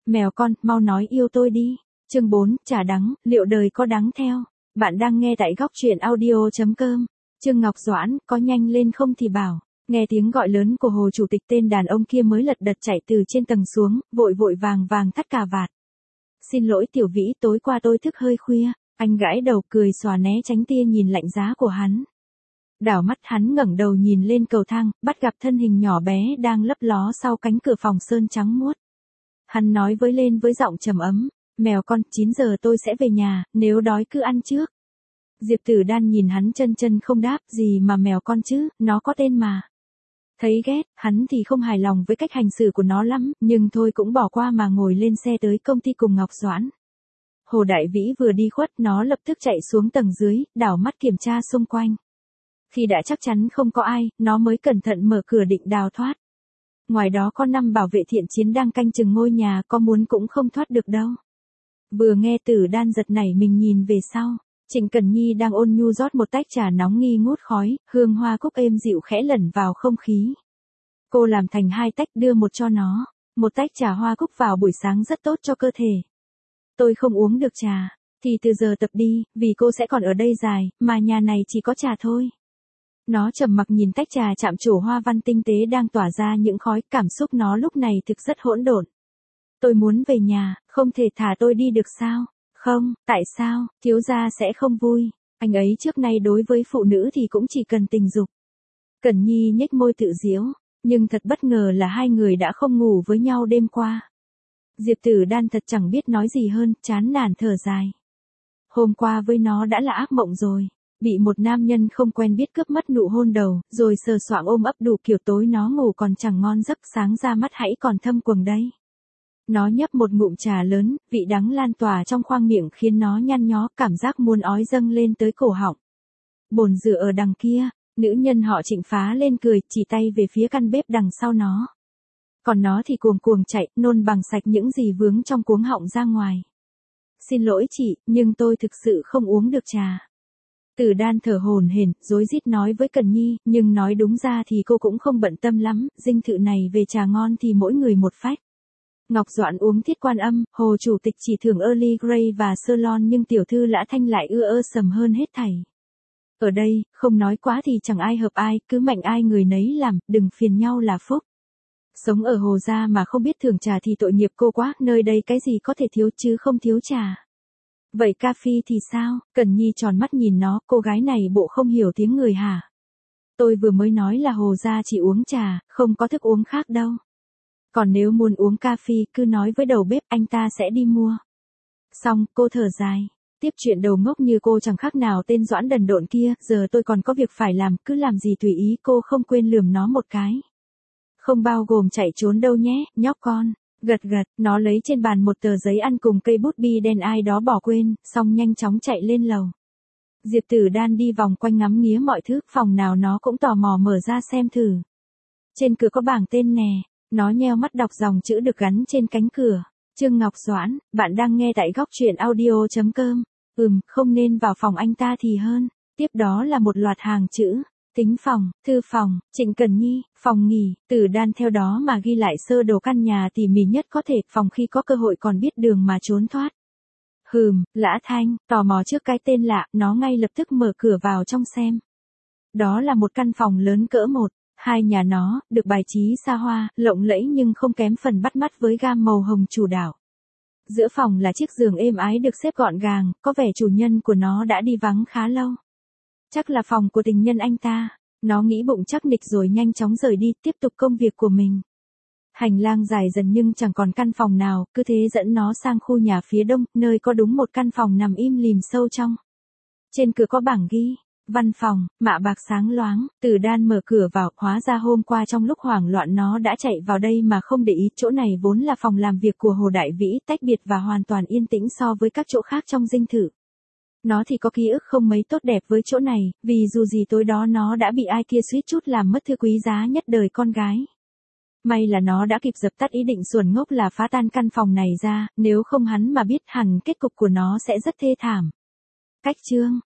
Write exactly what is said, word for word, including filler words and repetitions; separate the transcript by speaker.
Speaker 1: Mèo con, mau nói yêu tôi đi. Chương bốn, trà đắng, liệu đời có đắng theo. Bạn đang nghe tại góc truyện audio.com. Trương Ngọc Doãn, có nhanh lên không thì bảo. Nghe tiếng gọi lớn của Hồ Chủ tịch, tên đàn ông kia mới lật đật chạy từ trên tầng xuống, vội vội vàng vàng thắt cà vạt. Xin lỗi Tiểu Vĩ, tối qua tôi thức hơi khuya. Anh gãi đầu cười xòa né tránh tia nhìn lạnh giá của hắn. Đảo mắt hắn ngẩng đầu nhìn lên cầu thang, bắt gặp thân hình nhỏ bé đang lấp ló sau cánh cửa phòng sơn trắng muốt. Hắn nói với lên với giọng trầm ấm, mèo con, chín giờ tôi sẽ về nhà, nếu đói cứ ăn trước. Diệp Tử Đan nhìn hắn chân chân không đáp, gì mà mèo con chứ, nó có tên mà. Thấy ghét, hắn thì không hài lòng với cách hành xử của nó lắm, nhưng thôi cũng bỏ qua mà ngồi lên xe tới công ty cùng Ngọc Doãn. Hồ Đại Vĩ vừa đi khuất, nó lập tức chạy xuống tầng dưới, đảo mắt kiểm tra xung quanh. Khi đã chắc chắn không có ai, nó mới cẩn thận mở cửa định đào thoát. Ngoài đó có năm bảo vệ thiện chiến đang canh chừng ngôi nhà, có muốn cũng không thoát được đâu. Vừa nghe Tử Đan giật nảy mình nhìn về sau, Trịnh Cần Nhi đang ôn nhu rót một tách trà nóng nghi ngút khói, hương hoa cúc êm dịu khẽ lẩn vào không khí. Cô làm thành hai tách đưa một cho nó, một tách trà hoa cúc vào buổi sáng rất tốt cho cơ thể. Tôi không uống được trà, thì từ giờ tập đi, vì cô sẽ còn ở đây dài, mà nhà này chỉ có trà thôi. Nó trầm mặc nhìn tách trà chạm trổ hoa văn tinh tế đang tỏa ra những khói, cảm xúc nó lúc này thực rất hỗn độn. Tôi muốn về nhà, không thể thả tôi đi được sao? Không, tại sao, thiếu gia sẽ không vui. Anh ấy trước nay đối với phụ nữ thì cũng chỉ cần tình dục. Cẩn Nhi nhếch môi tự giễu, nhưng thật bất ngờ là hai người đã không ngủ với nhau đêm qua. Diệp Tử Đan thật chẳng biết nói gì hơn, chán nản thở dài. Hôm qua với nó đã là ác mộng rồi. Bị một nam nhân không quen biết cướp mất nụ hôn đầu, rồi sờ soạng ôm ấp đủ kiểu, tối nó ngủ còn chẳng ngon giấc, sáng ra mắt hãy còn thâm quầng đấy. Nó nhấp một ngụm trà lớn, vị đắng lan tỏa trong khoang miệng khiến nó nhăn nhó, cảm giác muốn ói dâng lên tới cổ họng. Bồn rửa ở đằng kia, nữ nhân họ Trịnh phá lên cười, chỉ tay về phía căn bếp đằng sau nó. Còn nó thì cuồng cuồng chạy, nôn bằng sạch những gì vướng trong cuống họng ra ngoài. Xin lỗi chị, nhưng tôi thực sự không uống được trà. Tử Đan thở hổn hển, rối rít nói với Cần Nhi, nhưng nói đúng ra thì cô cũng không bận tâm lắm, dinh thự này về trà ngon thì mỗi người một phách. Ngọc Doãn uống Thiết Quan Âm, Hồ Chủ tịch chỉ thưởng Early Grey và Ceylon, nhưng tiểu thư Lã Thanh lại ưa ơ sầm hơn hết thảy. Ở đây, không nói quá thì chẳng ai hợp ai, cứ mạnh ai người nấy làm, đừng phiền nhau là phúc. Sống ở Hồ gia mà không biết thưởng trà thì tội nghiệp cô quá, nơi đây cái gì có thể thiếu chứ không thiếu trà. Vậy ca phi thì sao? Cần Nhi tròn mắt nhìn nó, cô gái này bộ không hiểu tiếng người hả? Tôi vừa mới nói là Hồ gia chỉ uống trà, không có thức uống khác đâu. Còn nếu muốn uống ca phi, cứ nói với đầu bếp, anh ta sẽ đi mua. Xong, cô thở dài. Tiếp chuyện đầu ngốc như cô chẳng khác nào tên Doãn đần độn kia, giờ tôi còn có việc phải làm, cứ làm gì tùy ý, cô không quên lườm nó một cái. Không bao gồm chạy trốn đâu nhé, nhóc con. Gật gật, nó lấy trên bàn một tờ giấy ăn cùng cây bút bi đen ai đó bỏ quên, xong nhanh chóng chạy lên lầu. Diệp Tử Đan đi vòng quanh ngắm nghía mọi thứ, phòng nào nó cũng tò mò mở ra xem thử. Trên cửa có bảng tên nè, nó nheo mắt đọc dòng chữ được gắn trên cánh cửa. Trương Ngọc Doãn, bạn đang nghe tại góc truyện audio.com. Ừm, không nên vào phòng anh ta thì hơn. Tiếp đó là một loạt hàng chữ. Tính phòng, thư phòng, Trịnh Cần Nhi, phòng nghỉ, Tử Đan theo đó mà ghi lại sơ đồ căn nhà tỉ mỉ nhất có thể, phòng khi có cơ hội còn biết đường mà trốn thoát. Hừm, Lã Thanh, tò mò trước cái tên lạ, nó ngay lập tức mở cửa vào trong xem. Đó là một căn phòng lớn cỡ một, hai nhà nó, được bài trí xa hoa, lộng lẫy nhưng không kém phần bắt mắt với gam màu hồng chủ đạo. Giữa phòng là chiếc giường êm ái được xếp gọn gàng, có vẻ chủ nhân của nó đã đi vắng khá lâu. Chắc là phòng của tình nhân anh ta. Nó nghĩ bụng chắc nịch rồi nhanh chóng rời đi, tiếp tục công việc của mình. Hành lang dài dần nhưng chẳng còn căn phòng nào, cứ thế dẫn nó sang khu nhà phía đông, nơi có đúng một căn phòng nằm im lìm sâu trong. Trên cửa có bảng ghi, văn phòng, mạ bạc sáng loáng. Tử Đan mở cửa vào, hóa ra hôm qua trong lúc hoảng loạn nó đã chạy vào đây mà không để ý, chỗ này vốn là phòng làm việc của Hồ Đại Vĩ, tách biệt và hoàn toàn yên tĩnh so với các chỗ khác trong dinh thự. Nó thì có ký ức không mấy tốt đẹp với chỗ này, vì dù gì tối đó nó đã bị ai kia suýt chút làm mất thứ quý giá nhất đời con gái. May là nó đã kịp dập tắt ý định xuẩn ngốc là phá tan căn phòng này ra, nếu không hắn mà biết hẳn kết cục của nó sẽ rất thê thảm. Cách chương